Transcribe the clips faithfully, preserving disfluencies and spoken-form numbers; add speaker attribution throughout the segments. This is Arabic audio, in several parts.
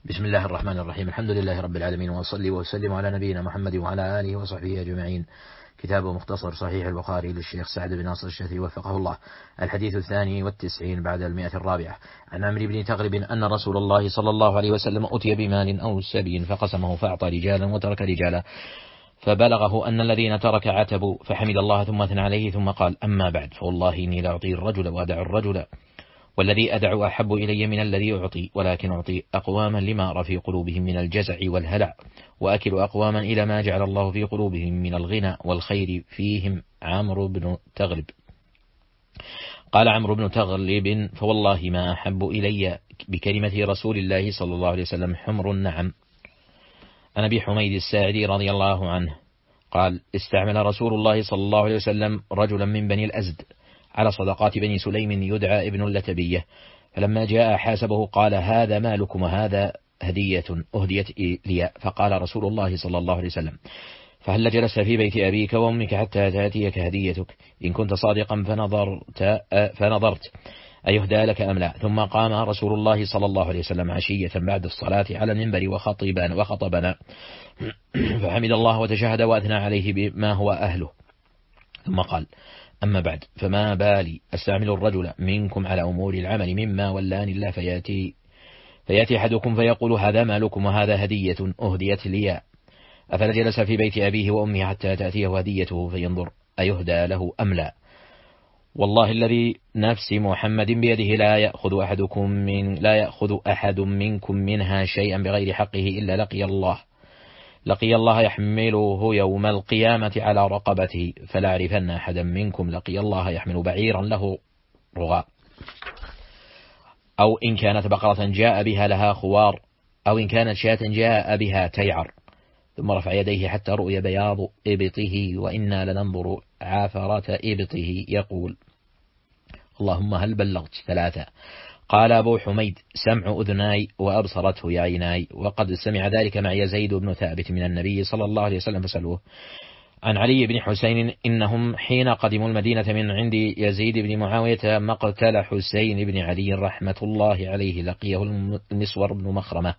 Speaker 1: بسم الله الرحمن الرحيم. الحمد لله رب العالمين، وأصلي وأسلم على نبينا محمد وعلى آله وصحبه أجمعين. كتاب مختصر صحيح البخاري للشيخ سعد بن ناصر الشافعي وفقه الله. الحديث الثاني والتسعين بعد المئة الرابعة، عن عمرو بن تغلب أن رسول الله صلى الله عليه وسلم أتي بمال أو سبي فقسمه فأعطى رجالا وترك رجالا، فبلغه أن الذين ترك عتبوا، فحمد الله ثم أثنى عليه ثم قال: أما بعد، فوالله إني لأعطي الرجل وأدع الرجل، والذي أدع أحب إلي من الذي أعطي، ولكن أعطي أقواما لما أرى في قلوبهم من الجزع والهلع، وأكل أقواما إلى ما جعل الله في قلوبهم من الغنى والخير، فيهم عمرو بن تغلب. قال عمرو بن تغلب: فوالله ما أحب إلي بكلمة رسول الله صلى الله عليه وسلم حمر النعم. عن أبي حميد الساعدي رضي الله عنه قال: استعمل رسول الله صلى الله عليه وسلم رجلا من بني الأزد على صدقات بني سليم يدعى ابن اللتبية، فلما جاء حاسبه قال: هذا مالكم وهذا هدية أهديت لي. فقال رسول الله صلى الله عليه وسلم: فهل جلست في بيت أبيك وأمك حتى تأتيك هديتك؟ إن كنت صادقا فنظرت, فنظرت أيهدى لك أم لا. ثم قام رسول الله صلى الله عليه وسلم عشية بعد الصلاة على المنبر وخطبنا, وخطبنا فحمد الله وتشهد وأثنى عليه بما هو أهله، ثم قال: أما بعد، فما بالي أستعمل الرجل منكم على أمور العمل مما ولاني الله، فيأتي, فيأتي أحدكم فيقول: هذا مالكم وهذا هدية أهديت لي، أفلا جلس في بيت أبيه وأمه حتى تأتيه هديته فينظر أيهدى له أم لا. والله الذي نفس محمد بيده لا يأخذ أحدكم من لا يأخذ أحد منكم منها شيئا بغير حقه إلا لقي الله لقي الله يحمله يوم القيامة على رقبته، فلا أعرفن أحدا منكم لقي الله يحمل بعيرا له رغاء، أو إن كانت بقرة جاء بها لها خوار، أو إن كانت شاة جاء بها تيعر. ثم رفع يديه حتى رؤي بياض إبطه وإنا لننظر عافرة إبطه، يقول: اللهم هل بلغت؟ ثلاثة. قال أبو حميد: سمع أذناي وأبصرته يعيناي، وقد سمع ذلك معي زيد بن ثابت من النبي صلى الله عليه وسلم فسألوه. عن علي بن حسين: إنهم حين قدموا المدينة من عند يزيد بن معاوية مقتل حسين بن علي رحمة الله عليه، لقيه المسور بن مخرمة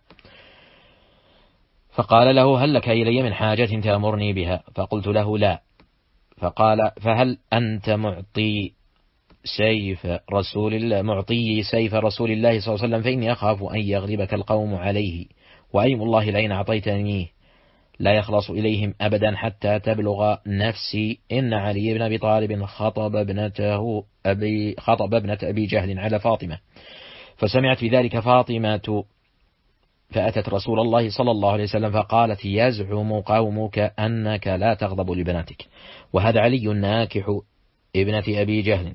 Speaker 1: فقال له: هل لك إلي من حاجة تأمرني بها؟ فقلت له: لا. فقال: فهل أنت معطي سيف رسول الله معطي سيف رسول الله صلى الله عليه وسلم؟ فإني أخاف أن يغلبك القوم عليه، وأيم الله لئن أعطيتنيه لا يخلص إليهم أبدا حتى تبلغ نفسي. إن علي بن أبي طالب خطب ابنته أبي خطب ابنة أبي جهل على فاطمة، فسمعت بذلك فاطمة فأتت رسول الله صلى الله عليه وسلم فقالت: يزعم قومك أنك لا تغضب لبناتك، وهذا علي ناكح ابنة أبي جهل.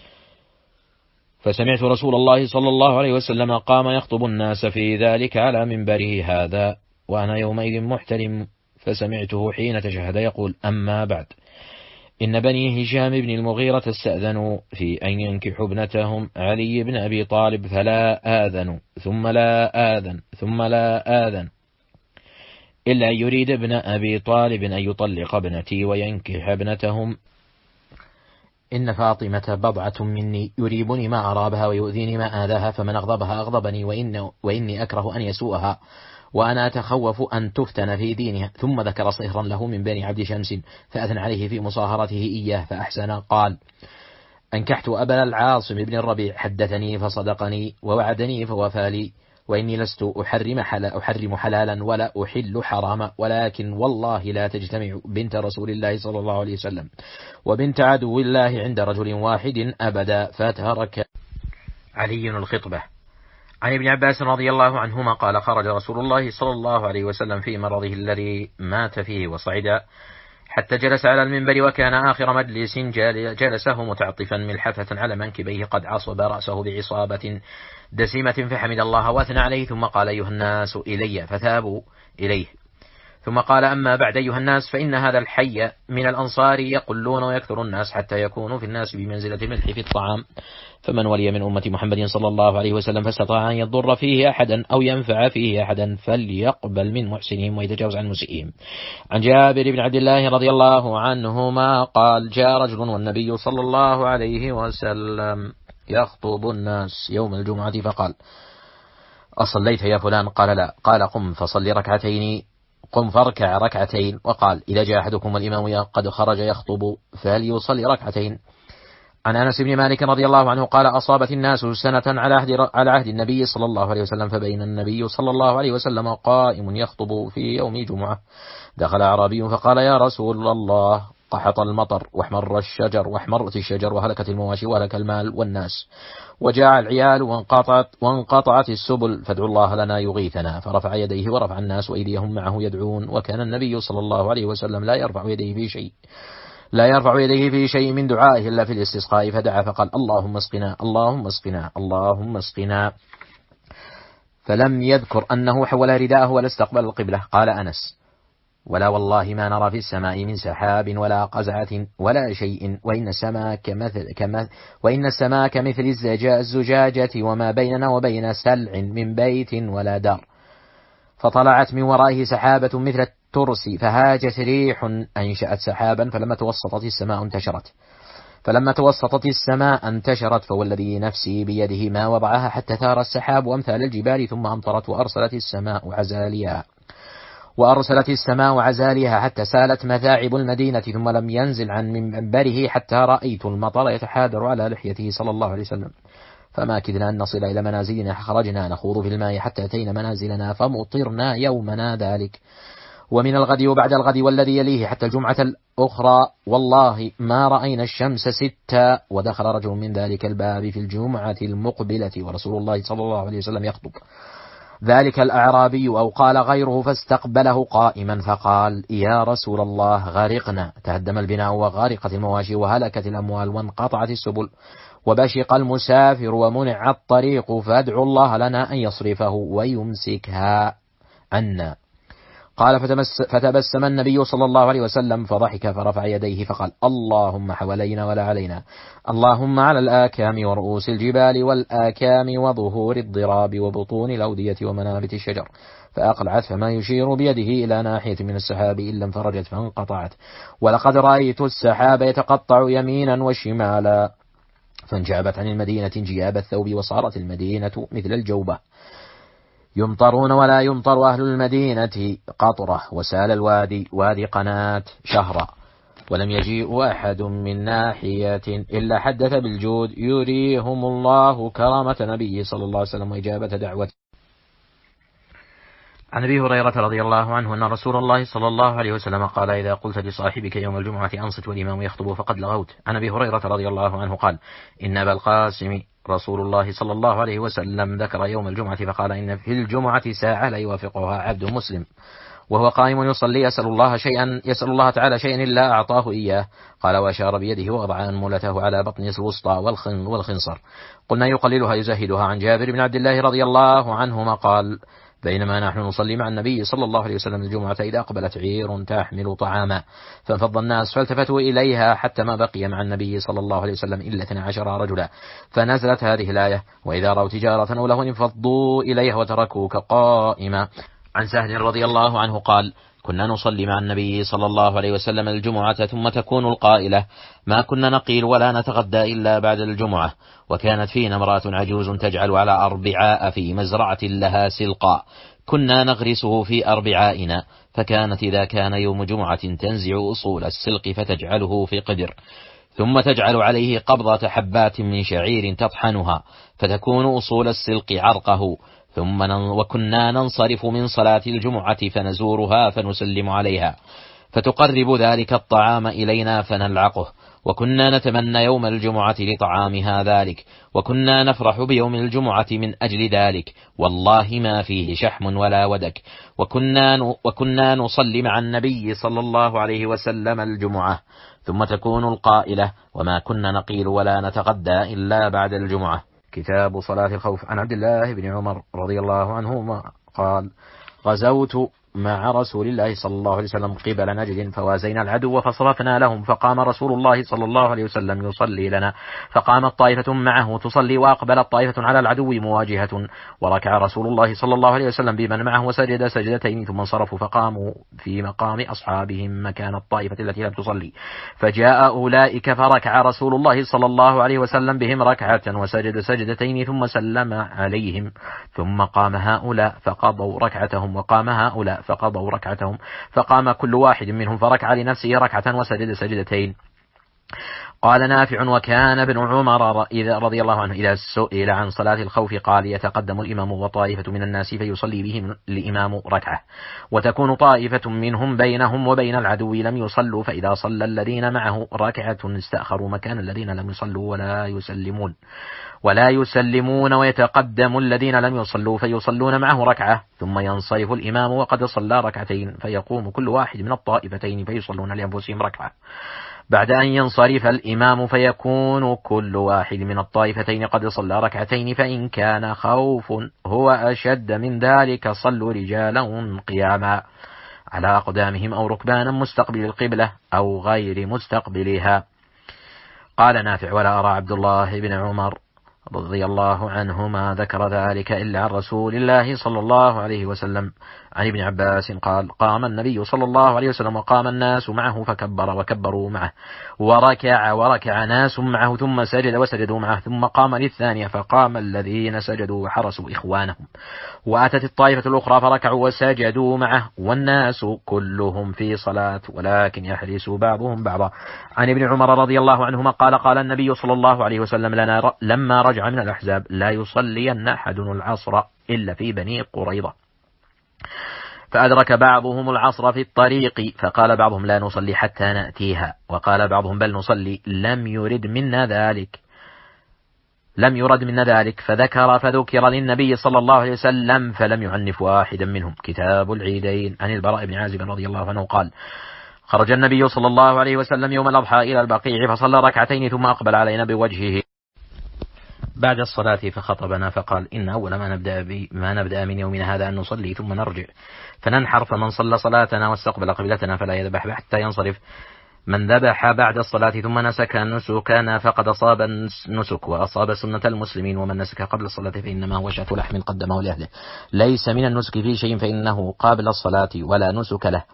Speaker 1: فسمعت رسول الله صلى الله عليه وسلم قام يخطب الناس في ذلك على منبره هذا، وأنا يومئذ محترم، فسمعته حين تشهد يقول: أما بعد، إن بني هشام بن المغيرة استأذنوا في أن ينكحوا ابنتهم علي بن أبي طالب، فلا آذن ثم لا آذن ثم لا آذن إلا أن يريد ابن أبي طالب أن يطلق ابنتي وينكح ابنتهم. إن فاطمة بضعة مني يريبني ما أرابها ويؤذيني ما آذاها، فمن أغضبها أغضبني، وإن وإني أكره أن يسوءها، وأنا أتخوف أن تفتن في دينها. ثم ذكر صهرا له من بني عبد شمس فأثنى عليه في مصاهرته إياه فأحسن. قال: أنكحت أبا العاصم بن الربيع، حدثني فصدقني ووعدني فوفى، وإني لست أحرم, حلا أحرم حلالا ولا أحل حراما، ولكن والله لا تجتمع بنت رسول الله صلى الله عليه وسلم وبنت عدو الله عند رجل واحد أبدا. فترك علي الخطبة. عن ابن عباس رضي الله عنهما قال: خرج رسول الله صلى الله عليه وسلم في مرضه الذي مات فيه وصعد حتى جلس على المنبر، وكان آخر مجلس جلسه متعطفا ملحفة على منكبيه قد عصب رأسه بعصابة دسمة، فحمد الله وأثنى عليه ثم قال: أيها الناس إلي، فثابوا إليه. ثم قال: أما بعد أيها الناس، فإن هذا الحي من الأنصار يقلون ويكثر الناس حتى يكونوا في الناس بمنزلة الملح في الطعام، فمن ولي من أمة محمد صلى الله عليه وسلم فاستطاع أن يضر فيه أحدا أو ينفع فيه أحدا فليقبل من محسنهم ويتجاوز عن مسيئهم. عن جابر بن عبد الله رضي الله عنهما قال: جاء رجل والنبي صلى الله عليه وسلم يخطب الناس يوم الجمعة فقال: أصليت يا فلان؟ قال لا. قال قم فصلي ركعتين، قم فاركع ركعتين. وقال إذا جاء أحدكم والإمام قد خرج يخطب فليصلي ركعتين. عن أنس بن مالك رضي الله عنه قال أصابت الناس سنة على عهد, على عهد النبي صلى الله عليه وسلم، فبين النبي صلى الله عليه وسلم قائم يخطب في يوم جمعة، دخل أعرابي فقال يا رسول الله قحط المطر واحمر الشجر واحمرت الشجر وهلكت المواشي وهلك المال والناس وجاع العيال وانقطعت, وانقطعت السبل، فادعوا الله لنا يغيثنا. فرفع يديه ورفع الناس وأيديهم معه يدعون، وكان النبي صلى الله عليه وسلم لا يرفع يديه في شيء لا يرفع يديه في شيء من دعائه إلا في الاستسقاء، فدعا فقال اللهم اسقنا اللهم اسقنا اللهم اسقنا، فلم يذكر أنه حول رداءه ولا استقبل القبلة. قال أنس ولا والله ما نرى في السماء من سحاب ولا قزعة ولا شيء، وإن السماء كمثل, كمثل, وإن السماء كمثل الزجاجة وما بيننا وبين سلع من بيت ولا دار. فطلعت من ورائه سحابة مثل الترس فهاجت ريح أنشأت سحابا، فلما توسطت السماء انتشرت فلما توسطت السماء انتشرت فوالذي نفسي بيده ما وضعها حتى ثار السحاب أمثال الجبال، ثم أمطرت وأرسلت السماء عزالها وأرسلت السماء عزالها حتى سالت مذاعب المدينة، ثم لم ينزل عن منبره حتى رأيت المطر يتحادر على لحيته صلى الله عليه وسلم، فما كدنا أن نصل إلى منازلنا، خرجنا نخوض في الماء حتى أتينا منازلنا فمطرنا يومنا ذلك، ومن الغد وبعد الغد والذي يليه حتى الجمعة الأخرى والله ما رأينا الشمس ستا. ودخل رجل من ذلك الباب في الجمعة المقبلة ورسول الله صلى الله عليه وسلم يخطب، ذلك الأعرابي أو قال غيره، فاستقبله قائما فقال يا رسول الله غرقنا، تهدم البناء وغارقت المواشي وهلكت الأموال وانقطعت السبل وبشق المسافر ومنع الطريق، فادعوا الله لنا أن يصرفه ويمسكها عنا. قال فتبسم النبي صلى الله عليه وسلم فضحك فرفع يديه فقال اللهم حوالينا ولا علينا، اللهم على الآكام ورؤوس الجبال والآكام وظهور الضراب وبطون الأودية ومنابت الشجر، فأقلعت فما يشير بيده إلى ناحية من السحاب إلا انفرجت فانقطعت، ولقد رأيت السحاب يتقطع يمينا وشمالا، فانجابت عن المدينة انجياب الثوب وصارت المدينة مثل الجوبة، يمطرون ولا يمطر أهل المدينة قطرة، وسال الوادي وادي قناة شهرا، ولم يجيء أحد من ناحية إلا حدث بالجود يريهم الله كرامة نبي صلى الله عليه وسلم وإجابة دعوته. عن أبي هريرة رضي الله عنه أن رسول الله صلى الله عليه وسلم قال إذا قلت لصاحبك يوم الجمعة أنصت والإمام يخطب فقد لغوت. عن أبي هريرة رضي الله عنه قال إن أبا القاسم رسول الله صلى الله عليه وسلم ذكر يوم الجمعة فقال إن في الجمعة ساعة لا يوافقها عبد مسلم وهو قائم يصلي يسأل الله شيئا يسأل الله تعالى شيئا إلا أعطاه إياه. قال وأشار بيده ووضع أنملته على بطن الوسطى والخنصر. قلنا يقللها يزهدها. عن جابر بن عبد الله رضي الله عنهما قال بينما نحن نصلي مع النبي صلى الله عليه وسلم الجمعة إذا أقبلت عير تحمل طعاما فانفض الناس فالتفتوا إليها حتى ما بقي مع النبي صلى الله عليه وسلم إلا اثنا عشر رجلا، فنزلت هذه الآية وإذا رأوا تجارة أو لهوا انفضوا إليها وتركوك قائما. عن سهل رضي الله عنه قال كنا نصلي مع النبي صلى الله عليه وسلم الجمعة ثم تكون القائلة ما كنا نقيل ولا نتغدى إلا بعد الجمعة، وكانت فينا امرأة عجوز تجعل على أربعاء في مزرعة لها سلقا كنا نغرسه في أربعائنا، فكانت إذا كان يوم جمعة تنزع أصول السلق فتجعله في قدر ثم تجعل عليه قبضة حبات من شعير تطحنها فتكون أصول السلق عرقه، ثم وكنا ننصرف من صلاة الجمعة فنزورها فنسلم عليها فتقرب ذلك الطعام إلينا فنلعقه، وكنا نتمنى يوم الجمعة لطعامها ذلك، وكنا نفرح بيوم الجمعة من أجل ذلك والله ما فيه شحم ولا ودك، وكنا, وكنا نصلي مع النبي صلى الله عليه وسلم الجمعة ثم تكون القائلة وما كنا نقيل ولا نتغدى إلا بعد الجمعة. كتاب صلاة الخوف. عن عبد الله بن عمر رضي الله عنهما قال غزوت مع رسول الله صلى الله عليه وسلم قبل نجد فوازينا العدو فصرفنا لهم فقام رسول الله صلى الله عليه وسلم يصلي لنا فقامت طائفة معه تصلي وأقبلت طائفة على العدو مواجهة وركع رسول الله صلى الله عليه وسلم بمن معه وسجد سجدتين ثم انصرفوا فقاموا في مقام أصحابهم مكان الطائفة التي لم تصلي فجاء أولئك فركع رسول الله صلى الله عليه وسلم بهم ركعة وسجد سجدتين ثم سلم عليهم ثم قام هؤلاء فقضوا ركعتهم وقام هؤلاء فقضوا ركعتهم فقام كل واحد منهم فركع لنفسه ركعة وسجد سجدتين. قال نافع وكان ابن عمر رضي الله عنه إذا سئل عن صلاة الخوف قال يتقدم الإمام وطائفة من الناس فيصلي بهم الإمام ركعة وتكون طائفة منهم بينهم وبين العدو لم يصلوا فإذا صلى الذين معه ركعة استأخروا مكان الذين لم يصلوا ولا يسلمون ولا يسلمون ويتقدم الذين لم يصلوا فيصلون معه ركعة ثم ينصرف الإمام وقد صلى ركعتين فيقوم كل واحد من الطائفتين فيصلون لأنفسهم ركعة بعد أن ينصرف الإمام فيكون كل واحد من الطائفتين قد صلى ركعتين فإن كان خوف هو أشد من ذلك صلوا رجالا قياما على أقدامهم أو ركبانا مستقبل القبلة أو غير مستقبلها. قال نافع ولا أرى عبد الله بن عمر رضي الله عنهما ذكر ذلك إلا عن رسول الله صلى الله عليه وسلم. عن ابن عباس قال قام النبي صلى الله عليه وسلم وقام الناس معه فكبر وكبروا معه وركع وركع ناس معه ثم سجد وسجدوا معه ثم قام للثانية فقام الذين سجدوا وحرسوا إخوانهم وأتت الطائفة الأخرى فركعوا وسجدوا معه والناس كلهم في صلاة ولكن يحرس بعضهم بعضا. عن ابن عمر رضي الله عنهما قال قال النبي صلى الله عليه وسلم لنا لما رجع من الأحزاب لا يصلين أحد العصر إلا في بني قريظة فأدرك بعضهم العصر في الطريق فقال بعضهم لا نصلي حتى نأتيها وقال بعضهم بل نصلي لم يرد منا ذلك لم يرد منا ذلك فذكر فذكر للنبي صلى الله عليه وسلم فلم يعنف واحدا منهم. كتاب العيدين. عن البراء بن عازب رضي الله عنه قال خرج النبي صلى الله عليه وسلم يوم الأضحى إلى البقيع فصلى ركعتين ثم أقبل علينا بوجهه بعد الصلاة فخطبنا فقال إن أول ما نبدأ, بي ما نبدأ من يومنا هذا أن نصلي ثم نرجع فننحر فمن صلى صلاتنا واستقبل قبلتنا فلا يذبح حتى ينصرف من ذبح بعد الصلاة ثم نسك نسكنا فقد أصاب النسك وأصاب سنة المسلمين ومن نسك قبل الصلاة فإنما هو شاة لحم قدمه لأهله ليس من النسك في شيء فإنه قابل الصلاة ولا نسك له.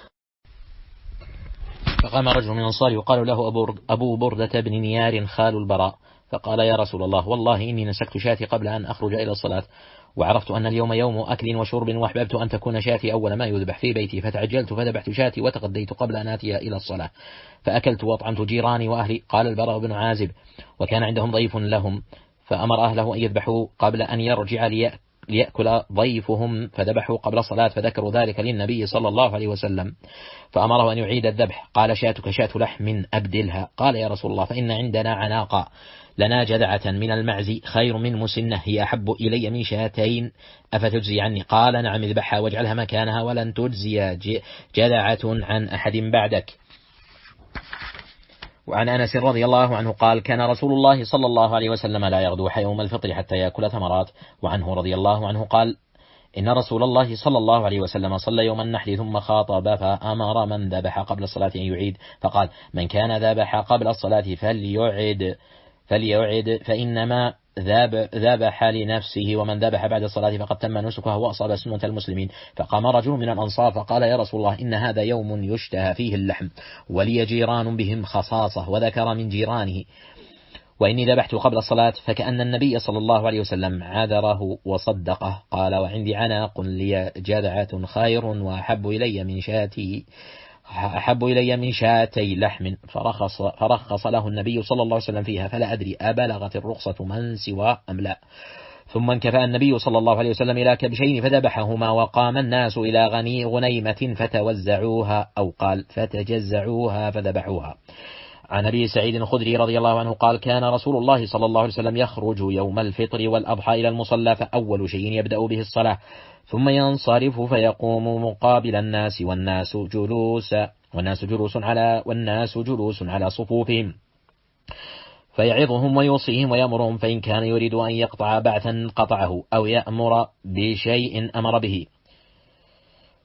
Speaker 1: فقام رجل من الأنصار يقال له أبو بردة بن نيار خال البراء فقال يا رسول الله والله إني نسكت شاتي قبل أن أخرج إلى الصلاة وعرفت أن اليوم يوم أكل وشرب وأحببت أن تكون شاتي أول ما يذبح في بيتي فتعجلت فذبحت شاتي وتغديت قبل أن آتي إلى الصلاة فأكلت وأطعمت جيراني وأهلي. قال البراء بن عازب وكان عندهم ضيف لهم فأمر أهله أن يذبحوا قبل أن يرجع ليأكل ضيفهم فذبحوا قبل الصلاة فذكروا ذلك للنبي صلى الله عليه وسلم فأمره أن يعيد الذبح. قال شاتك شاة لحم أبدلها. قال يا رسول الله فإن عندنا عناقا لنا جذعة من المعز خير من مسنة هي أحب إلي من شاتين أفتجزي عني؟ قال نعم اذبحها واجعلها مكانها ولن تجزي جذعة عن أحد بعدك. وعن أنس رضي الله عنه قال كان رسول الله صلى الله عليه وسلم لا يغدو يوم الفطر حتى يأكل ثمرات. وعنه رضي الله عنه قال إن رسول الله صلى الله عليه وسلم صلى يوم النحر ثم خاطب فأمر من ذبح قبل الصلاة أن يعيد فقال من كان ذبح قبل الصلاة فليعد فليعد فإنما ذبح لنفسه ومن ذبح بعد الصلاة فقد تم نسكه وأصاب سنة المسلمين. فقام رجل من الأنصار فقال يا رسول الله إن هذا يوم يشتهى فيه اللحم ولي جيران بهم خصاصة وذكر من جيرانه وإني ذبحت قبل الصلاة فكأن النبي صلى الله عليه وسلم عذره وصدقه. قال وعندي عناق لي جذعة خير وأحب إلي من شاتي أحب إلي من شاتي لحم فرخص, فرخص له النبي صلى الله عليه وسلم فيها فلا أدري أبلغت الرخصة من سوى أم لا. ثم انكفأ النبي صلى الله عليه وسلم إلى كبشين فذبحهما وقام الناس إلى غني غنيمة فتوزعوها أو قال فتجزعوها فذبحوها. عن أبي سعيد الخدري رضي الله عنه قال كان رسول الله صلى الله عليه وسلم يخرج يوم الفطر والأضحى إلى المصلى فأول شيء يبدأ به الصلاة ثم ينصرف فيقوم مقابل الناس والناس جلوس والناس جلوس على والناس جلوس على صفوفهم فيعظهم ويوصيهم ويأمرهم فإن كان يريد أن يقطع بعثا قطعه أو يأمر بشيء أمر به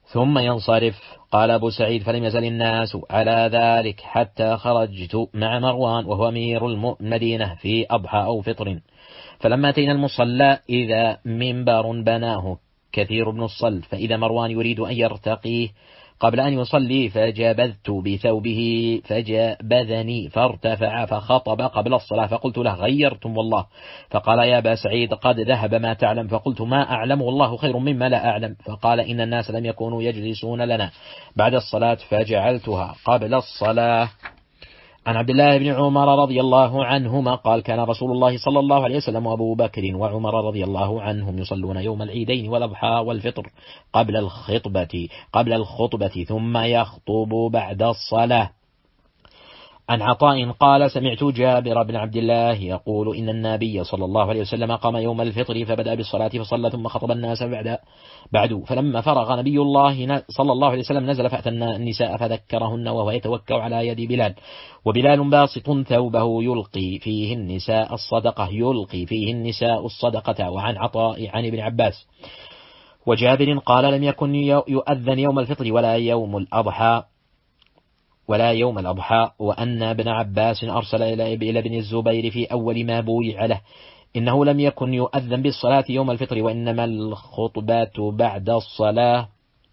Speaker 1: ثم ينصرف. قال أبو سعيد: فلم يزل الناس على ذلك حتى خرجت مع مروان وهو أمير المدينة في أضحى أو فطر، فلما أتينا المصلى إذا منبر بناه كثير بن الصلت، فإذا مروان يريد أن يرتقيه قبل أن يصلي فجبذت بثوبه فجبذني فارتفع فخطب قبل الصلاة، فقلت له: غيرتم والله. فقال: يا أبا سعيد قد ذهب ما تعلم. فقلت: ما أعلم والله خير مما لا أعلم. فقال: إن الناس لم يكونوا يجلسون لنا بعد الصلاة فجعلتها قبل الصلاة. عن عبد الله بن عمر رضي الله عنهما قال: كان رسول الله صلى الله عليه وسلم وأبو بكر وعمر رضي الله عنهم يصلون يوم العيدين والأضحى والفطر قبل الخطبة قبل الخطبة ثم يخطب بعد الصلاة. عن عطاء قال: سمعت جابر بن عبد الله يقول: إن النبي صلى الله عليه وسلم قام يوم الفطر فبدأ بالصلاة فصلى ثم خطب الناس بعد بعد فلما فرغ نبي الله صلى الله عليه وسلم نزل فأتى النساء فذكرهن وهو يتوكأ على يد بلال، وبلال باسط ثوبه يلقي فيه النساء الصدقة يلقي فيه النساء الصدقة. وعن عطاء عن ابن عباس وجابر قال: لم يكن يؤذن يوم الفطر ولا يوم الأضحى ولا يوم الأضحى وأن ابن عباس أرسل إلى ابن الزبير في أول ما بويع له إنه لم يكن يؤذن بالصلاة يوم الفطر وإنما الخطبات بعد الصلاة.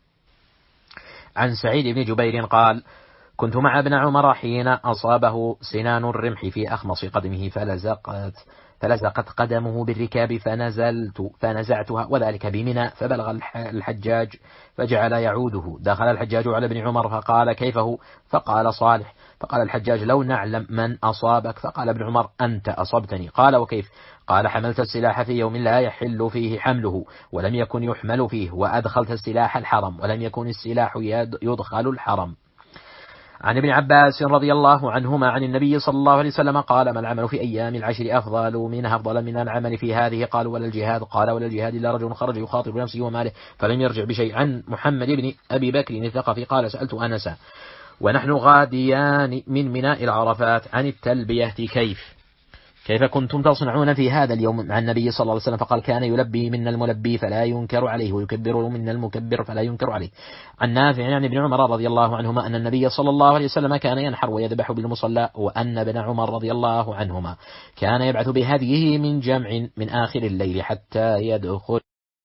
Speaker 1: عن سعيد بن جبير قال: كنت مع ابن عمر حين أصابه سنان الرمح في أخمص قدمه فلزقت فلزقت قدمه بالركاب فنزلت فنزعتها وذلك بمنى، فبلغ الحجاج فجعل يعوده. دخل الحجاج على ابن عمر فقال: كيف هو؟ فقال: صالح. فقال الحجاج: لو نعلم من أصابك. فقال ابن عمر: أنت أصبتني. قال: وكيف؟ قال: حملت السلاح في يوم لا يحل فيه حمله ولم يكن يحمل فيه، وأدخلت السلاح الحرم ولم يكن السلاح يدخل الحرم. عن ابن عباس رضي الله عنهما عن النبي صلى الله عليه وسلم قال: ما العمل في أيام العشر أفضل منها أفضل من العمل في هذه؟ قال: ولا الجهاد. قال: ولا الجهاد إلا رجل خرج يخاطب نفسه وماله فلم يرجع بشيء. عن محمد بن أبي بكر الثقفي قال: سألت أنسا ونحن غاديان من ميناء العرفات عن التلبية كيف كيف كنتم تصنعون في هذا اليوم مع النبي صلى الله عليه وسلم؟ فقال: كان يلبي منا الملبي فلا ينكر عليه ويكبر منا المكبر فلا ينكر عليه. عن نافع عن ابن عمر رضي الله عنهما أن النبي صلى الله عليه وسلم كان ينحر ويذبح بالمصلى، وأن ابن عمر رضي الله عنهما كان يبعث بهديه من جمع من آخر الليل حتى يدخل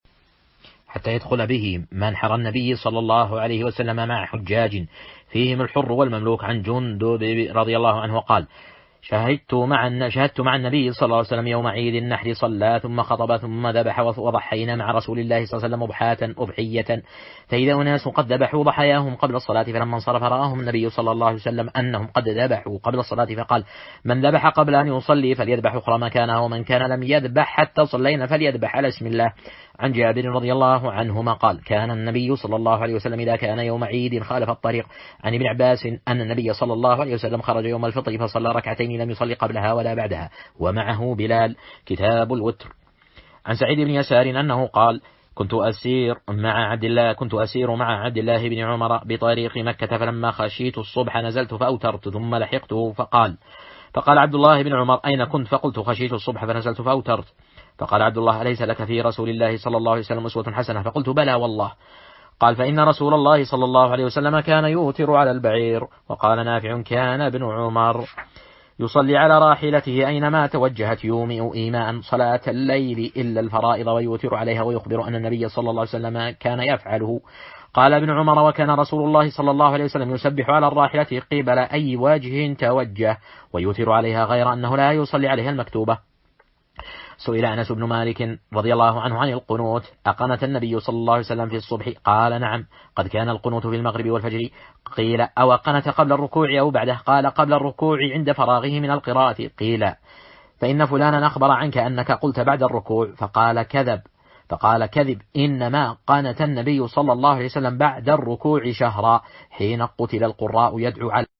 Speaker 1: حتى يدخل به منحر النبي صلى الله عليه وسلم مع حجاج فيهم الحر والمملوك. عن جندب رضي الله عنه قال: شهدت مع شهدت مع النبي صلى الله عليه وسلم يوم عيد النحر صلى ثم خطب ثم ذبح وضحينا مع رسول الله صلى الله عليه وسلم أضحاة أضحية، فإذا أناس قد ذبحوا ضحاياهم قبل الصلاة، فلما انصرف رآهم النبي صلى الله عليه وسلم أنهم قد ذبحوا قبل الصلاة فقال: من ذبح قبل أن يصلي فليذبح أخرى مكانها، ومن كان لم يذبح حتى صلينا فليذبح على اسم الله. عن جابر رضي الله عنهما قال: كان النبي صلى الله عليه وسلم إذا كان يوم عيد خالف الطريق. عن ابن عباس أن النبي صلى الله عليه وسلم خرج يوم الفطر فصلى ركعتين لم يصلي قبلها ولا بعدها ومعه بلال. كتاب الوتر. عن سعيد بن يسار أنه قال: كنت أسير مع عبد الله كنت أسير مع عبد الله بن عمر بطريق مكة، فلما خشيت الصبح نزلت فأوترت ثم لحقته فقال فقال عبد الله بن عمر: أين كنت؟ فقلت: خشيت الصبح فنزلت فأوترت. فقال عبد الله: أليس لك في رسول الله صلى الله عليه وسلم أسوة حسنة؟ فقلت: بلى والله. قال: فإن رسول الله صلى الله عليه وسلم كان يوتر على البعير. وقال نافع: كان ابن عمر يصلي على راحلته أينما توجهت يومئ إيماء صلاة الليل إلا الفرائض ويوتر عليها، ويخبر أن النبي صلى الله عليه وسلم كان يفعله. قال ابن عمر: وكان رسول الله صلى الله عليه وسلم يسبح على الراحلة قبل أي وجه توجه ويوتر عليها، غير أنه لا يصلي عليها المكتوبة. سئل أنس بن مالك رضي الله عنه عن القنوت: أقنت النبي صلى الله عليه وسلم في الصبح؟ قال: نعم، قد كان القنوت في المغرب والفجر. قيل: أو قنت قبل الركوع أو بعده؟ قال: قبل الركوع عند فراغه من القراءة. قيل: فإن فلانا أخبر عنك أنك قلت بعد الركوع. فقال: كذب فقال كذب إنما قنت النبي صلى الله عليه وسلم بعد الركوع شهرا حين قتل القراء يدعو على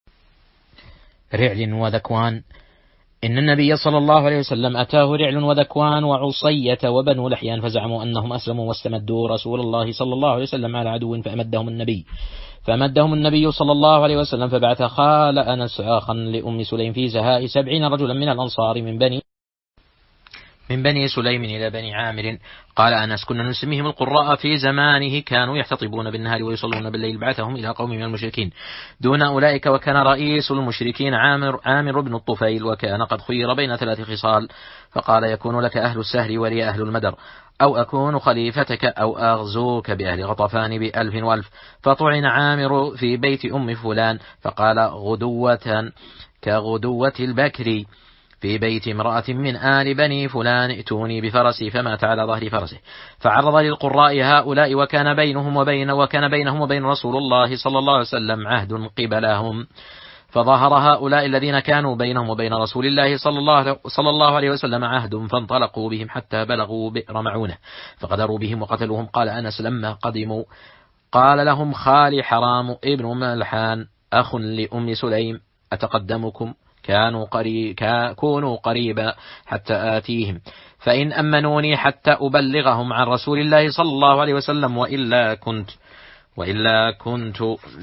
Speaker 1: رعل وذكوان. إن النبي صلى الله عليه وسلم أتاه رعل وذكوان وعصية وبنو لحيان فزعموا أنهم أسلموا واستمدوا رسول الله صلى الله عليه وسلم على عدو فأمدهم النبي فأمدهم النبي صلى الله عليه وسلم فبعث خال أنس آخا لأم سليم في زهاء سبعين رجلا من الأنصار من بني من بني سليم إلى بني عامر. قال أنس كنا نسميهم القراء في زمانه، كانوا يحتطبون بالنهار ويصلون بالليل، بعثهم إلى قوم من المشركين دون أولئك. وكان رئيس المشركين عامر, عامر بن الطفيل، وكان قد خير بين ثلاث خصال، فقال يكون لك أهل السهر ولي أهل المدر، أو أكون خليفتك أو أغزوك بأهل غطفان بألف والف. فطعن عامر في بيت أم فلان، فقال غدوة كغدوة البكر في بيت امرأة من آل بني فلان ائتوني بفرسي، فمات على ظهر فرسه. فعرض للقراء هؤلاء، وكان بينهم وبين وكان بينهم وبين رسول الله صلى الله عليه وسلم عهد قبلهم. فظهر هؤلاء الذين كانوا بينهم وبين رسول الله صلى الله صلى الله عليه وسلم عهد، فانطلقوا بهم حتى بلغوا بئر معونة، فغدروا بهم وقتلوهم. قال أنس لما قدموا قال لهم خالي حرام ابن ملحان أخ لأم سليم أتقدمكم؟ كانوا قريب كونوا قريبا حتى آتيهم، فإن أمنوني حتى أبلغهم عن رسول الله صلى الله عليه وسلم، وإلا كنت وإلا كنت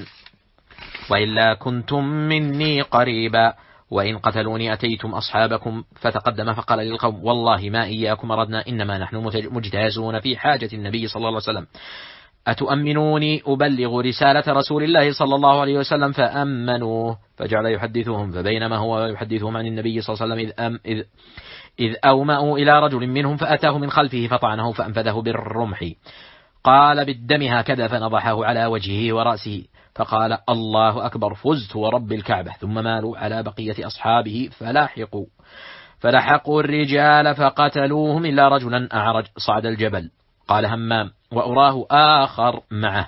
Speaker 1: وإلا كنتم مني قريبا، وإن قتلوني أتيتم أصحابكم. فتقدم فقال للقوم والله ما إياكم أردنا، إنما نحن مجتازون في حاجة النبي صلى الله عليه وسلم، أتؤمنوني أبلغ رسالة رسول الله صلى الله عليه وسلم؟ فأمنوه، فجعل يحدثهم. فبينما هو يحدثهم عن النبي صلى الله عليه وسلم إذ, أم إذ, إذ أومأوا إلى رجل منهم فأتاه من خلفه فطعنه فأنفذه بالرمح، قال بالدم هكذا، فنضحه على وجهه ورأسه، فقال الله أكبر، فزت ورب الكعبة. ثم مالوا على بقية أصحابه فلاحقوا فلحقوا الرجال فقتلوهم إلا رجلا أعرج صعد الجبل. قال همام وأراه آخر معه،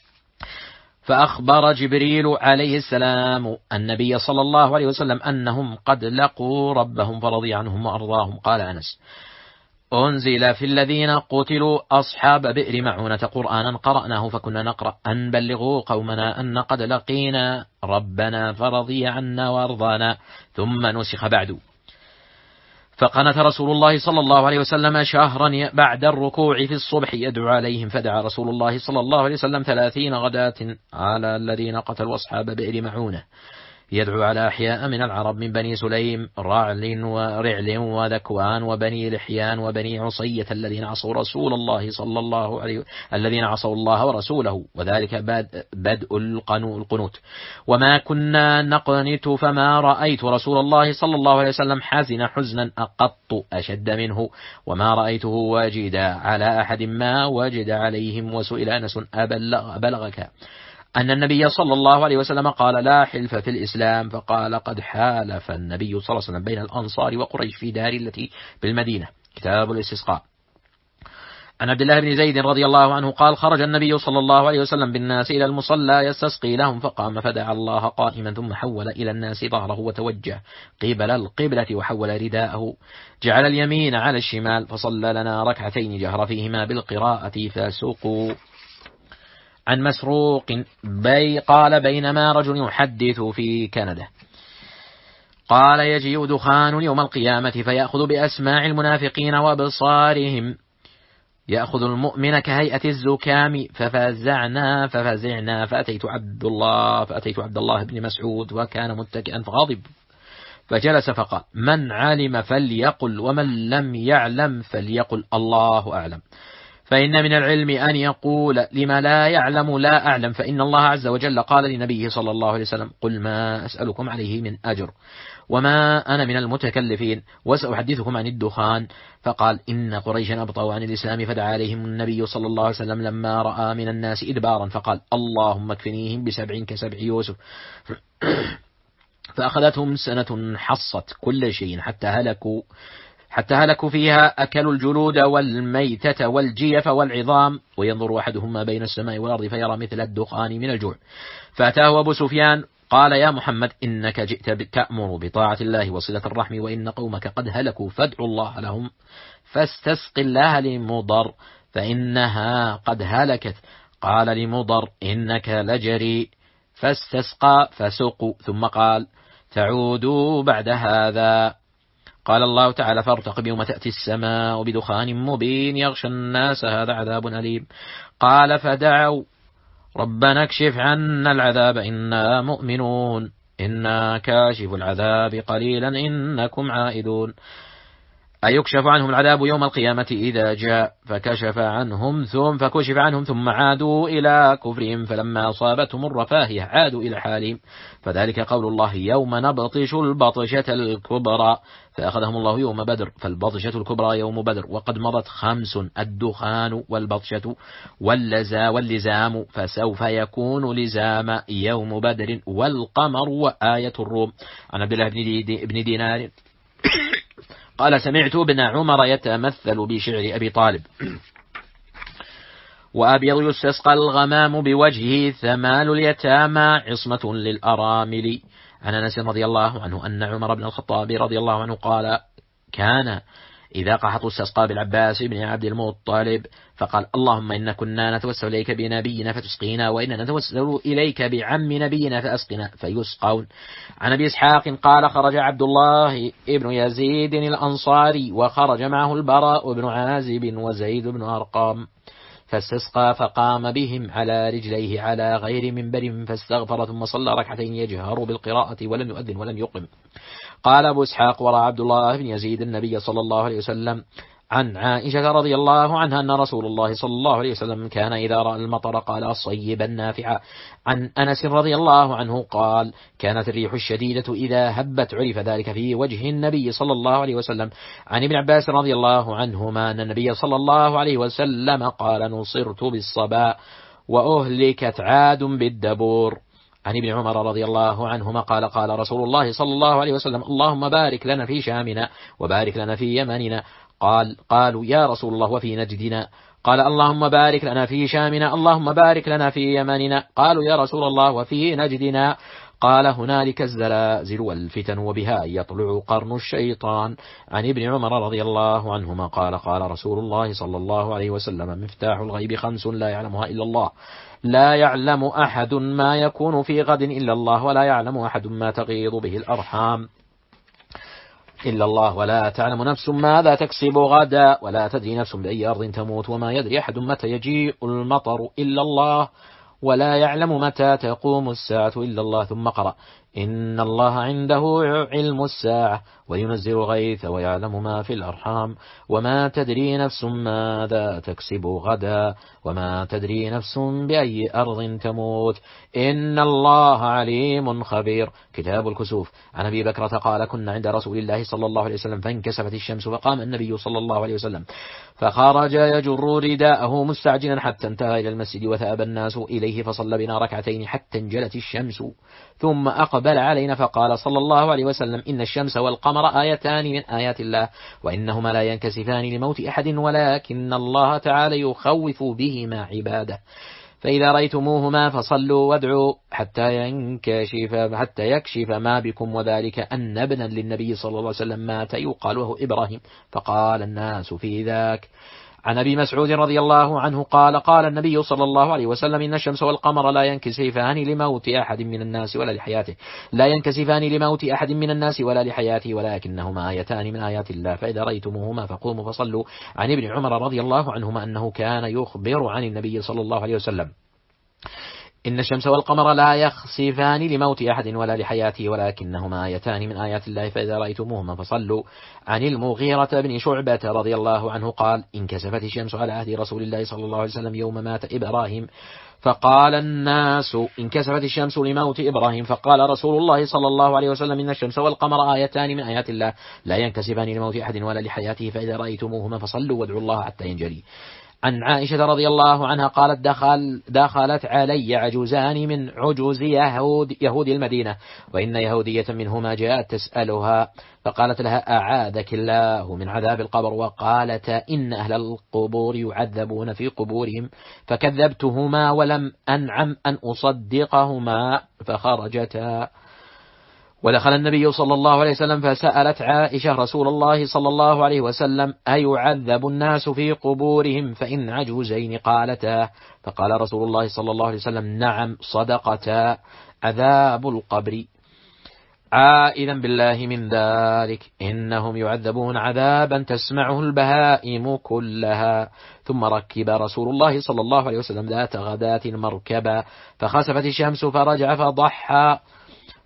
Speaker 1: فأخبر جبريل عليه السلام النبي صلى الله عليه وسلم أنهم قد لقوا ربهم فرضي عنهم وأرضاهم. قال أنس أنزل في الذين قتلوا أصحاب بئر معونة قرآنا قرأناه فكنا نقرأ أن بلغوا قومنا أن قد لقينا ربنا فرضي عنا وأرضانا، ثم نسخ بعد. فقنت رسول الله صلى الله عليه وسلم شهرا بعد الركوع في الصبح يدعو عليهم، فدعا رسول الله صلى الله عليه وسلم ثلاثين غداة على الذين قتلوا أصحاب بئر معونة، يدعو على أحياء من العرب من بني سليم رعل ورعل وذكوان وبني لحيان وبني عصية الذين عصوا رسول الله صلى الله عليه الذين عصوا الله ورسوله، وذلك بدء القنوت. وما كنا نقنت فما رأيت رسول الله صلى الله عليه وسلم حزن حزنا أقط أشد منه، وما رأيته واجدا على أحد ما وجد عليهم. وسئل أنس أبلغك أن النبي صلى الله عليه وسلم قال لا حلف في الإسلام؟ فقال قد حالف النبي صلى الله عليه وسلم بين الأنصار وقريش في دار التي بالمدينة. كتاب الاستسقاء. عن عبد الله بن زيد رضي الله عنه قال خرج النبي صلى الله عليه وسلم بالناس إلى المصلى يستسقي لهم، فقام فدعا الله قائما، ثم حول إلى الناس ظهره وتوجه قبل القبلة وحول رداءه، جعل اليمين على الشمال، فصلى لنا ركعتين جهر فيهما بالقراءة فسقوا. عن مسروق بي قال بينما رجل يحدث في كندا قال يجيء دخان يوم القيامة فيأخذ بأسماع المنافقين وأبصارهم، يأخذ المؤمن كهيئة الزكام، ففزعنا ففزعنا فأتيت عبد الله فأتيت عبد الله بن مسعود وكان متكئا فغضب، فجلس فقال من علم فليقل ومن لم يعلم فليقل الله أعلم، فإن من العلم أن يقول لما لا يعلم لا أعلم، فإن الله عز وجل قال لنبيه صلى الله عليه وسلم قل ما أسألكم عليه من أجر وما أنا من المتكلفين وسأحدثكم عن الدخان. فقال إن قريشا أبطأوا عن الإسلام، فدعا عليهم النبي صلى الله عليه وسلم لما رأى من الناس إدبارا، فقال اللهم اكفنيهم بسبع كسبع يوسف فأخذتهم سنة حصت كل شيء حتى هلكوا حتى هلكوا فيها، أكلوا الجلود والميتة والجيف والعظام، وينظر أحدهم ما بين السماء والأرض فيرى مثل الدخان من الجوع. فأتاه أبو سفيان قال يا محمد إنك جئت تأمر بطاعة الله وصلة الرحم، وإن قومك قد هلكوا، فادعوا الله لهم، فاستسق الله لمضر فإنها قد هلكت. قال لمضر إنك لجري، فاستسقى فسقوا، ثم قال تعودوا بعد هذا. قال الله تعالى فارتقب يوم تأتي السماء بدخان مبين يغشى الناس هذا عذاب أليم. قال فدعوا ربنا اكشف عنا العذاب إنا مؤمنون إنا كاشف العذاب قليلا إنكم عائدون. أيكشف عنهم العذاب يوم القيامة إذا جاء فكشف عنهم ثم فكشف عنهم ثم عادوا إلى كفرهم فلما أصابتهم الرفاهية عادوا إلى حالهم فذلك قول الله يوم نبطش البطشة الكبرى فأخذهم الله يوم بدر فالبطشة الكبرى يوم بدر وقد مضت خمس الدخان والبطشة واللزا واللزام فسوف يكون لزام يوم بدر والقمر وآية الروم. عن عبد الله بن دينار قال سمعت ابن عمر يتمثل بشعر أبي طالب وأبيض يستسقى الغمام بوجهه ثمال اليتامى عصمة للأرامل. عن أنس رضي الله عنه أن عمر بن الخطاب رضي الله عنه قال كان إذا قحط استسقى بالعباس بن عبد المطلب فقال اللهم إن كنا نتوسل إليك بنبينا فتسقينا وإننا نتوسل إليك بعم نبينا فأسقنا فيسقون. عن أبي إسحاق قال خرج عبد الله ابن يزيد الأنصاري وخرج معه البراء بن عازب وزيد بن أرقام فاستسقى فقام بهم على رجليه على غير منبر فاستغفر ثم صلى ركعتين يجهر بالقراءة ولم يؤذن ولم يقم. قال أبو إسحاق ورأى عبد الله بن يزيد النبي صلى الله عليه وسلم عن عائشة رضي الله عنها أن رسول الله صلى الله عليه وسلم كان إذا رأى المطر قال الصيب النافع. عن أنس رضي الله عنه قال كانت الريح الشديدة إذا هبت عرف ذلك في وجه النبي صلى الله عليه وسلم. عن ابن عباس رضي الله عنهما أن النبي صلى الله عليه وسلم قال نصرت بالصباء وأهلكت عاد بالدبور. عن ابن عمر رضي الله عنهما قال قال رسول الله صلى الله عليه وسلم اللهم بارك لنا في شامنا وبارك لنا في يمننا. قال قالوا يا رسول الله وفي نجدنا؟ قال اللهم بارك لنا في شامنا اللهم بارك لنا في يمننا. قالوا يا رسول الله وفي نجدنا؟ قال هنالك الزلازل والفتن وبها يطلع قرن الشيطان. عن ابن عمر رضي الله عنهما قال قال رسول الله صلى الله عليه وسلم مفتاح الغيب خمس لا يعلمها إلا الله لا يعلم أحد ما يكون في غد إلا الله ولا يعلم أحد ما تغيض به الأرحام إلا الله ولا تعلم نفس ماذا تكسب غدا ولا تدري نفس بأي أرض تموت وما يدري أحد متى يجيء المطر إلا الله ولا يعلم متى تقوم الساعة إلا الله. ثم قرأ إن الله عنده علم الساعة وينزل الغيث ويعلم ما في الأرحام وما تدري نفس ماذا تكسب غدا وما تدري نفس بأي أرض تموت إن الله عليم خبير. كتاب الكسوف. عن أبي بكرة قال كنا عند رسول الله صلى الله عليه وسلم فانكسفت الشمس فقام النبي صلى الله عليه وسلم فخرج يجر رداءه مستعجلا حتى انتهى إلى المسجد وثاب الناس إليه فصلى بنا ركعتين حتى انجلت الشمس ثم أقبل علينا فقال صلى الله عليه وسلم إن الشمس والقمر آيتان من آيات الله وإنهما لا ينكسفان لموت أحد ولكن الله تعالى يخوف بهما عباده فإذا رأيتموهما فصلوا وادعوا حتى ينكشف حتى يكشف ما بكم وذلك أن ابنا للنبي صلى الله عليه وسلم مات يقال وهو إبراهيم فقال الناس في ذاك. عن أبي مسعود رضي الله عنه قال قال النبي صلى الله عليه وسلم إن الشمس والقمر لا ينكسفان لموت أحد من الناس ولا لحياته لا ينكسفان لموت أحد من الناس ولا لحياته ولكنهما آيتان من آيات الله فإذا رأيتموهما فقوموا فصلوا. عن ابن عمر رضي الله عنهما أنه كان يخبر عن النبي صلى الله عليه وسلم إن الشمس والقمر لا يخسفان لموت أحد ولا لحياته ولكنهما آيتان من آيات الله فإذا رأيتموهما فصلوا. عن المغيرة بن شعبة رضي الله عنه قال انكسفت الشمس على عهد رسول الله صلى الله عليه وسلم يوم مات إبراهيم فقال الناس انكسفت الشمس لموت إبراهيم فقال رسول الله صلى الله عليه وسلم إن الشمس والقمر آيتان من آيات الله لا ينكسفان لموت أحد ولا لحياته فإذا رأيتموهما فصلوا وادعوا الله حتى ينجلي. عن عائشة رضي الله عنها قالت دخل دخلت علي عجوزان من عجوز يهود, يهود المدينة وإن يهودية منهما جاءت تسألها فقالت لها أعاذك الله من عذاب القبر وقالت إن أهل القبور يعذبون في قبورهم فكذبتهما ولم أنعم أن أصدقهما فخرجتا. ودخل النبي صلى الله عليه وسلم فسألت عائشة رسول الله صلى الله عليه وسلم أيعذب الناس في قبورهم فإن عجوزين قالتا فقال رسول الله صلى الله عليه وسلم نعم صدقتا عذاب القبر عائذا بالله من ذلك إنهم يعذبون عذابا تسمعه البهائم كلها. ثم ركب رسول الله صلى الله عليه وسلم ذات غداة مركبا فخسفت الشمس فرجع فضحى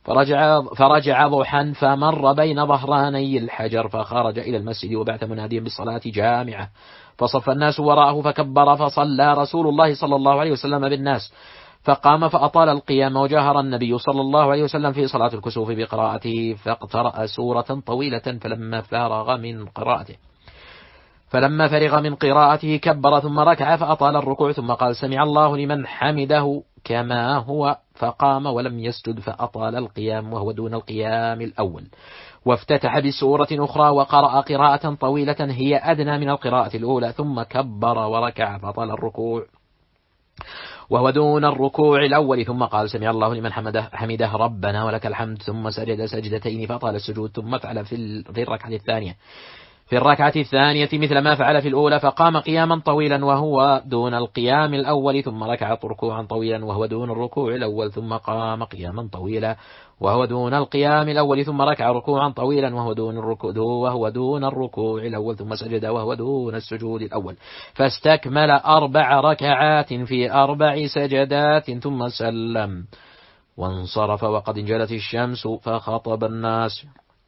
Speaker 1: فرجع, فرجع ضحى فمر بين ظهراني الحجر فخرج إلى المسجد وبعث مناديا بالصلاة جامعة فصف الناس وراءه فكبر فصلى رسول الله صلى الله عليه وسلم بالناس فقام فأطال القيام وجاهر النبي صلى الله عليه وسلم في صلاة الكسوف بقراءته فاقترأ سورة طويلة فلما فرغ من قراءته فلما فرغ من قراءته كبر ثم ركع فأطال الركوع ثم قال سمع الله لمن حمده كما هو فقام ولم يسجد فأطال القيام وهو دون القيام الأول وافتتح بسورة أخرى وقرأ قراءة طويلة هي أدنى من القراءة الأولى ثم كبر وركع فأطال الركوع وهو دون الركوع الأول ثم قال سمع الله لمن حمده, حمده ربنا ولك الحمد ثم سجد سجدتين فأطال السجود ثم فعل في الركعة الثانية في الركعة الثانية مثل ما فعل في الأولى فقام قياما طويلا وهو دون القيام الأول ثم ركع ركوعا طويلا وهو دون الركوع الأول ثم قام قياما طويلا وهو دون القيام الأول ثم ركع ركوعا طويلا وهو دون الركوع وهو دون الركوع الأول ثم سجد وهو دون السجود الأول فاستكمل أربع ركعات في أربع سجدات ثم سلم وانصرف وقد انجلت الشمس فخطب الناس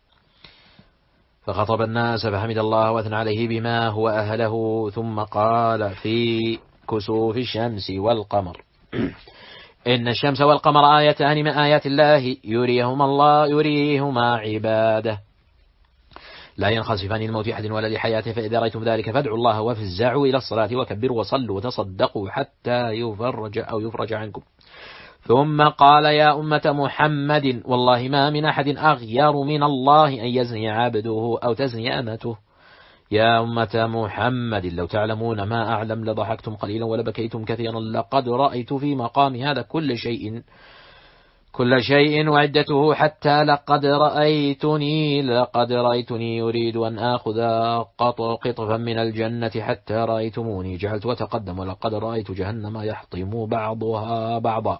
Speaker 1: فخطب الناس فحمد الله وأثنى عليه بما هو أهله ثم قال في كسوف الشمس والقمر إن الشمس والقمر آيتان من آيات الله يريهما الله يريهما عباده لا ينخسفان الموت أحد ولا لحياته فإذا رأيتم ذلك فادعوا الله وافزعوا إلى الصلاة وكبروا وصلوا وتصدقوا حتى يفرج أو يفرج عنكم ثم قال يا أمة محمد والله ما من أحد أغير من الله أن يزني عبده أو تزني أمته يا أمة محمد لو تعلمون ما أعلم لضحكتم قليلا ولبكيتم كثيرا لقد رأيت في مقام هذا كل شيء كل شيء وعدته حتى لقد رأيتني لقد رأيتني يريد أن آخذ قطفا من الجنة حتى رأيتموني جعلت وتقدم ولقد رأيت جهنم يحطم بعضها بعضا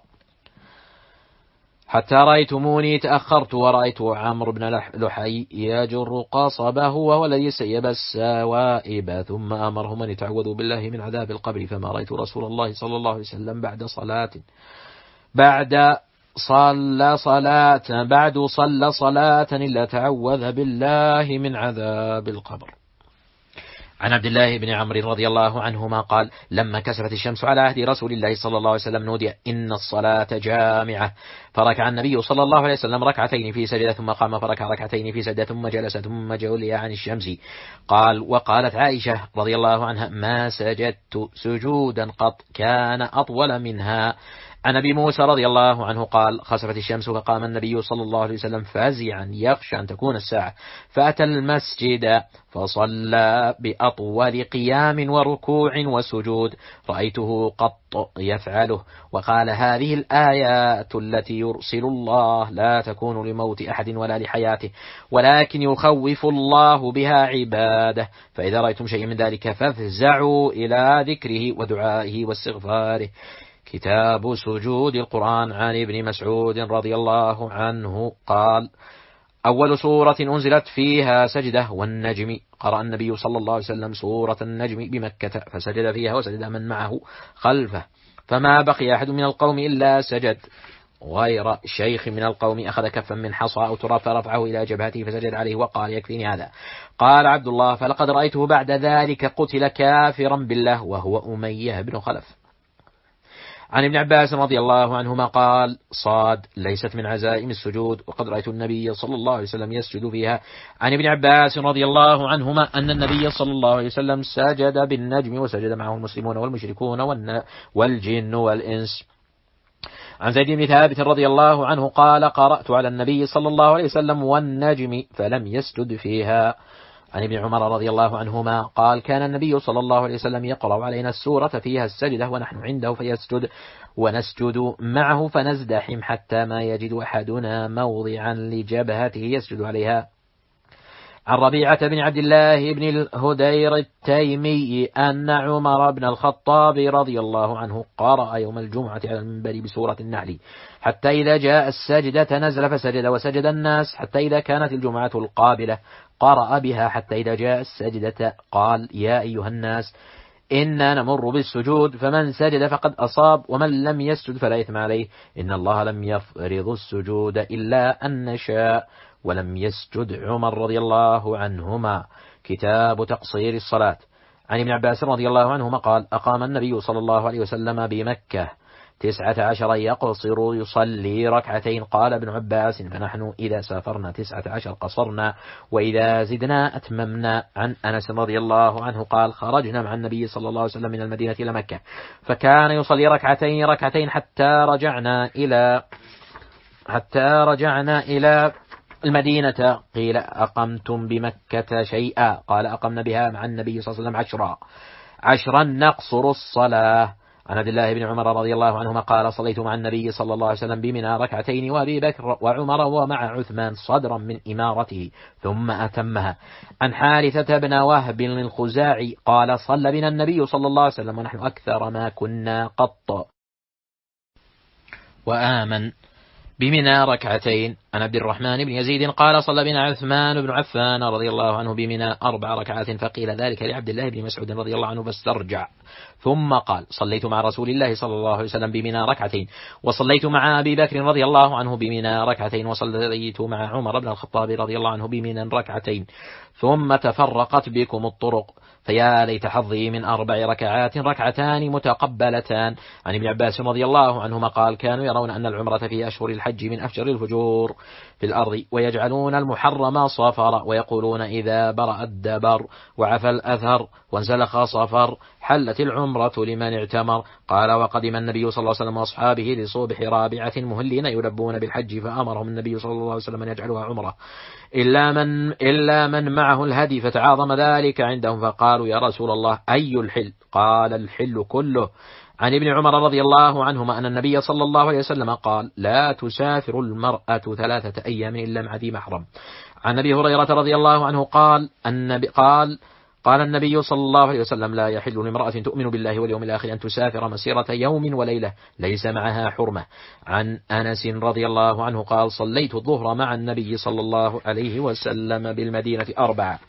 Speaker 1: حتى رأيتموني تأخرت ورأيت عمرو بن لحي يجر قصبه وهو الذي سيب السوائب ثم أمرهم أن يتعوذوا بالله من عذاب القبر فما رأيت رسول الله صلى الله عليه وسلم بعد صلاة بعد صلى صلاة بعد صلى صلاة إلا تعوذ بالله من عذاب القبر. عن عبد الله بن عمرو رضي الله عنهما قال لما كسفت الشمس على عهد رسول الله صلى الله عليه وسلم نودي إن الصلاة جامعة فركع النبي صلى الله عليه وسلم ركعتين في سجدة ثم قام فركع ركعتين في سجدة ثم جلس ثم جولي عن الشمس قال وقالت عائشة رضي الله عنها ما سجدت سجودا قط كان أطول منها. عن أبي موسى رضي الله عنه قال خسفت الشمس فقام النبي صلى الله عليه وسلم فازعا يخشى أن تكون الساعة فأتى المسجد فصلى بأطول قيام وركوع وسجود رأيته قط يفعله وقال هذه الآيات التي يرسل الله لا تكون لموت أحد ولا لحياته ولكن يخوف الله بها عباده فإذا رأيتم شيء من ذلك فافزعوا إلى ذكره ودعائه واستغفاره. كتاب سجود القرآن. عن ابن مسعود رضي الله عنه قال أول سورة أنزلت فيها سجدة والنجم قرأ النبي صلى الله عليه وسلم سورة النجم بمكة فسجد فيها وسجد من معه خلفه فما بقي أحد من القوم إلا سجد غير شيخ من القوم أخذ كفا من حصى أو تراب فرفعه إلى جبهته فسجد عليه وقال يكفيني هذا. قال عبد الله فلقد رأيته بعد ذلك قتل كافرا بالله وهو أمية بن خلف. عن ابن عباس رضي الله عنهما قال صاد ليست من عزائم السجود وقد رأيت النبي صلى الله عليه وسلم يسجد فيها. عن ابن عباس رضي الله عنهما أن النبي صلى الله عليه وسلم سجد بالنجم وسجد معه المسلمون والمشركون والجن والإنس. عن زيد بن ثابت رضي الله عنه قال قرأت على النبي صلى الله عليه وسلم والنجم فلم يسجد فيها. عن ابن عمر رضي الله عنهما قال كان النبي صلى الله عليه وسلم يقرأ علينا السورة فيها السجدة ونحن عنده فيسجد ونسجد معه فنزدحم حتى ما يجد أحدنا موضعا لجبهته يسجد عليها. عن ربيعة بن عبد الله بن الهدير التيمي أن عمر بن الخطاب رضي الله عنه قرأ يوم الجمعة على المنبر بسورة النحل حتى إذا جاء السجدة نزل فسجد وسجد الناس حتى إذا كانت الجمعة القابلة قرأ بها حتى إذا جاء السجدة قال يا أيها الناس إنا نمر بالسجود فمن سجد فقد أصاب ومن لم يسجد فلا إثم عليه، إن الله لم يفرض السجود إلا أن نشاء، ولم يسجد عمر رضي الله عنهما. كتاب تقصير الصلاة. عن ابن عباس رضي الله عنهما قال: أقام النبي صلى الله عليه وسلم بمكة تسعة عشر يقصر يصلي ركعتين. قال ابن عباس: فنحن إذا سافرنا تسعة عشر قصرنا، وإذا زدنا أتممنا. عن أنس رضي الله عنه قال: خرجنا مع النبي صلى الله عليه وسلم من المدينة إلى مكة، فكان يصلي ركعتين ركعتين حتى رجعنا إلى حتى رجعنا إلى المدينة. قيل: أقمتم بمكة شيئا؟ قال: أقمنا بها مع النبي صلى الله عليه وسلم عشرا عشرا نقصر الصلاة. عن عبد الله بن عمر رضي الله عنهما قال: صليت مع النبي صلى الله عليه وسلم بمنى ركعتين وأبي بكر وعمر ومع عثمان صدرا من إمارته ثم أتمها. عن حارثة بن وهب الخزاعي قال: صلى بنا النبي صلى الله عليه وسلم ونحن أكثر ما كنا قط، وآمن بمنى ركعتين. عن عبد الرحمن بن يزيد قال: صلى بنا عثمان بن عفان رضي الله عنه بمنى أربع ركعات، فقيل ذلك لعبد الله بن مسعود رضي الله عنه فاسترجع، ثم قال: صليت مع رسول الله صلى الله عليه وسلم بمنى ركعتين، وصليت مع أبي بكر رضي الله عنه بمنى ركعتين، وصليت مع عمر بن الخطاب رضي الله عنه بمنى ركعتين، ثم تفرقت بكم الطرق، فيا ليت حظي من أربع ركعات ركعتان متقبلتان. عن ابن عباس رضي الله عنهما قال: كانوا يرون أن العمرة في أشهر الحج من أفجر الفجور في الأرض، ويجعلون المحرم صفر، ويقولون إذا برأ الدبر وعفى الأثر وانزلخ صفر حلت العمرة لمن اعتمر. قال: وقدم النبي صلى الله عليه وسلم وأصحابه لصبح رابعة مهلين يلبون بالحج، فأمرهم النبي صلى الله عليه وسلم أن يجعلوها عمرة إلا من إلا من معه الهدي، فتعاظم ذلك عندهم، فقالوا: يا رسول الله أي الحل؟ قال: الحل كله. عن ابن عمر رضي الله عنهما أن النبي صلى الله عليه وسلم قال: لا تسافر المرأة ثلاثة أيام إلا مع ذي محرم. عن أبي هريرة رضي الله عنه قال: النبي قال قال النبي صلى الله عليه وسلم: لا يحل لامرأة تؤمن بالله واليوم الآخر أن تسافر مسيرة يوم وليلة ليس معها حرمة. عن أنس رضي الله عنه قال: صليت الظهر مع النبي صلى الله عليه وسلم بالمدينة أربعة،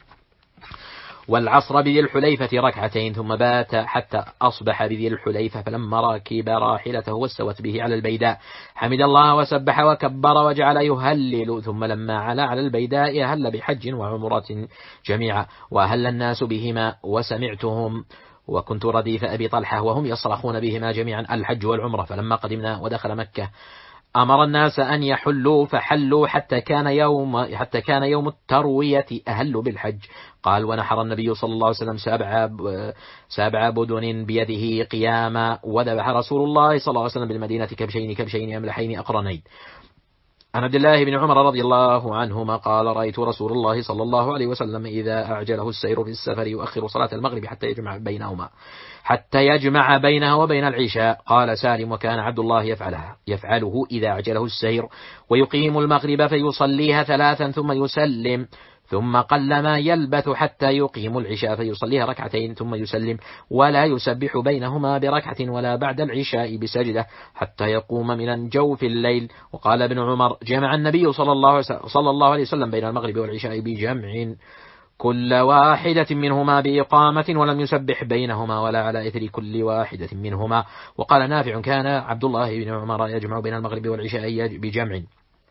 Speaker 1: والعصر بذي الحليفة ركعتين، ثم بات حتى أصبح بذي الحليفة، فلما ركب راحلته واستوت به على البيداء حمد الله وسبح وكبر وجعل يهلل، ثم لما علا على البيداء أهل بحج وعمرة جميعا، وأهل الناس بهما وسمعتهم وكنت رديف أبي طلحة وهم يصرخون بهما جميعا الحج والعمرة. فلما قدمنا ودخل مكة أمر الناس أن يحلوا فحلوا حتى كان يوم حتى كان يوم التروية أهلوا بالحج. قال: ونحر النبي صلى الله عليه وسلم سبع سبع بدن بيده قياما، وذبح رسول الله صلى الله عليه وسلم بالمدينة كبشين كبشين أملحين أقرنين. عن عبد الله بن عمر رضي الله عنهما قال: رأيت رسول الله صلى الله عليه وسلم إذا أعجله السير في السفر يؤخر صلاة المغرب حتى يجمع بينهما حتى يجمع بينها وبين العشاء. قال سالم: وكان عبد الله يفعلها يفعله إذا أعجله السير، ويقيم المغرب فيصليها ثلاثا ثم يسلم، ثم قلما يلبث حتى يقيم العشاء فيصليها ركعتين ثم يسلم، ولا يسبح بينهما بركعة ولا بعد العشاء بسجدة حتى يقوم من جوف الليل. وقال ابن عمر: جمع النبي صلى الله صلى الله عليه وسلم بين المغرب والعشاء بجمع كل واحدة منهما بإقامة، ولم يسبح بينهما ولا على إثر كل واحدة منهما. وقال نافع: كان عبد الله بن عمر يجمع بين المغرب والعشاء بجمع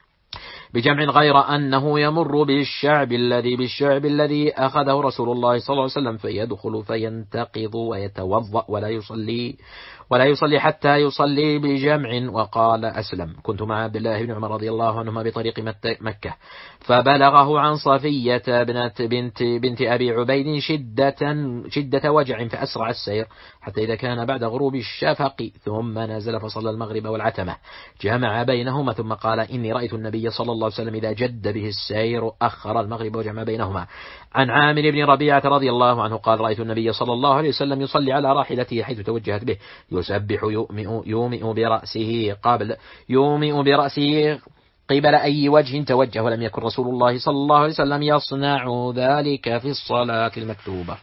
Speaker 1: بجمع غير أنه يمر بالشعب الذي بالشعب الذي أخذه رسول الله صلى الله عليه وسلم، فيدخل فينتقض ويتوضأ ولا يصلي ولا يصلي حتى يصلي بجمع. وقال أسلم: كنت مع عبد الله بن عمر رضي الله عنهما بطريق مكة، فبلغه عن صفية بنت بنت بنت أبي عبيد شدة شدة وجع، فأسرع السير حتى إذا كان بعد غروب الشفق، ثم نزل فصلى المغرب والعتمة، جمع بينهما، ثم قال: إني رأيت النبي صلى الله عليه وسلم إذا جد به السير أخر المغرب وجمع بينهما. عن عامر بن ربيعة رضي الله عنه قال: رأيت النبي صلى الله عليه وسلم يصلي على راحلته حيث توجهت به، يسبح يومئ, يومئ برأسه قبل يومئ برأسه قبل أي وجه توجه، ولم يكن رسول الله صلى الله عليه وسلم يصنع ذلك في الصلاة المكتوبة.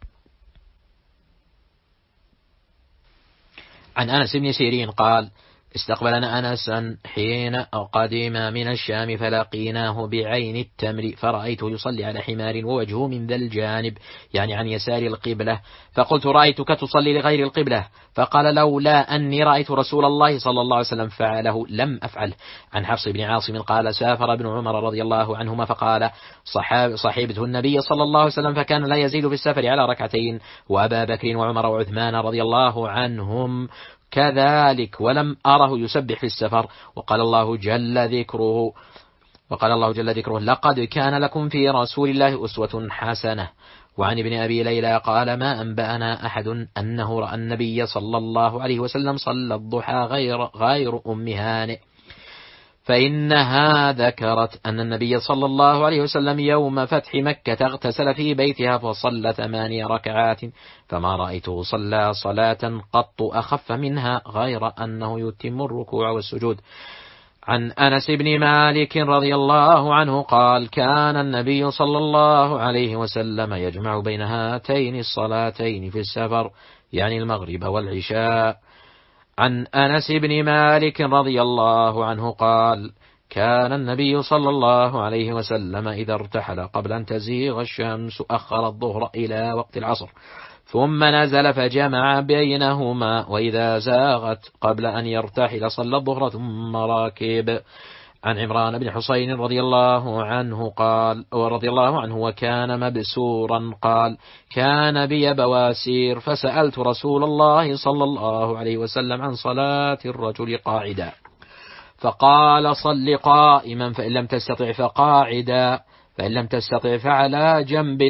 Speaker 1: عن أنس بن سيرين قال: استقبلنا أنسا حين قدم من الشام فلقيناه بعين التمر فرأيته يصلي على حمار ووجهه من ذا الجانب يعني عن يسار القبلة، فقلت رأيتك تصلي لغير القبلة، فقال لولا أني رأيت رسول الله صلى الله عليه وسلم فعله لم أفعل. عن حفص بن عاصم قال سافر ابن عمر رضي الله عنهما فقال صحاب صحيبته النبي صلى الله عليه وسلم فكان لا يزيد في السفر على ركعتين، وأبا بكر وعمر وعثمان رضي الله عنهم كذلك ولم أره يسبح في السفر. وقال الله جل ذكره وقال الله جل ذكره لقد كان لكم في رسول الله أسوة حسنة. وعن ابن أبي ليلى قال ما أنبأنا أحد أنه رأى النبي صلى الله عليه وسلم صلى الضحى غير, غير أم هانئ، فإنها ذكرت أن النبي صلى الله عليه وسلم يوم فتح مكة اغتسل في بيتها فصلى ثماني ركعات، فما رأيته صلى صلاة قط أخف منها غير أنه يتم الركوع والسجود. عن أنس بن مالك رضي الله عنه قال كان النبي صلى الله عليه وسلم يجمع بين هاتين الصلاتين في السفر يعني المغرب والعشاء. عن أنس بن مالك رضي الله عنه قال كان النبي صلى الله عليه وسلم إذا ارتحل قبل أن تزيغ الشمس أخر الظهر إلى وقت العصر ثم نزل فجمع بينهما، وإذا زاغت قبل أن يرتحل صلى الظهر ثم راكب. عن عمران بن حسين رضي الله عنه قال ورضي الله عنه وكان مبسورا قال كان بي بواسير فسألت رسول الله صلى الله عليه وسلم عن صلاة الرجل قاعدا فقال صل قائما فإن لم تستطع فقاعدا فإن لم تستطع فعلى جنب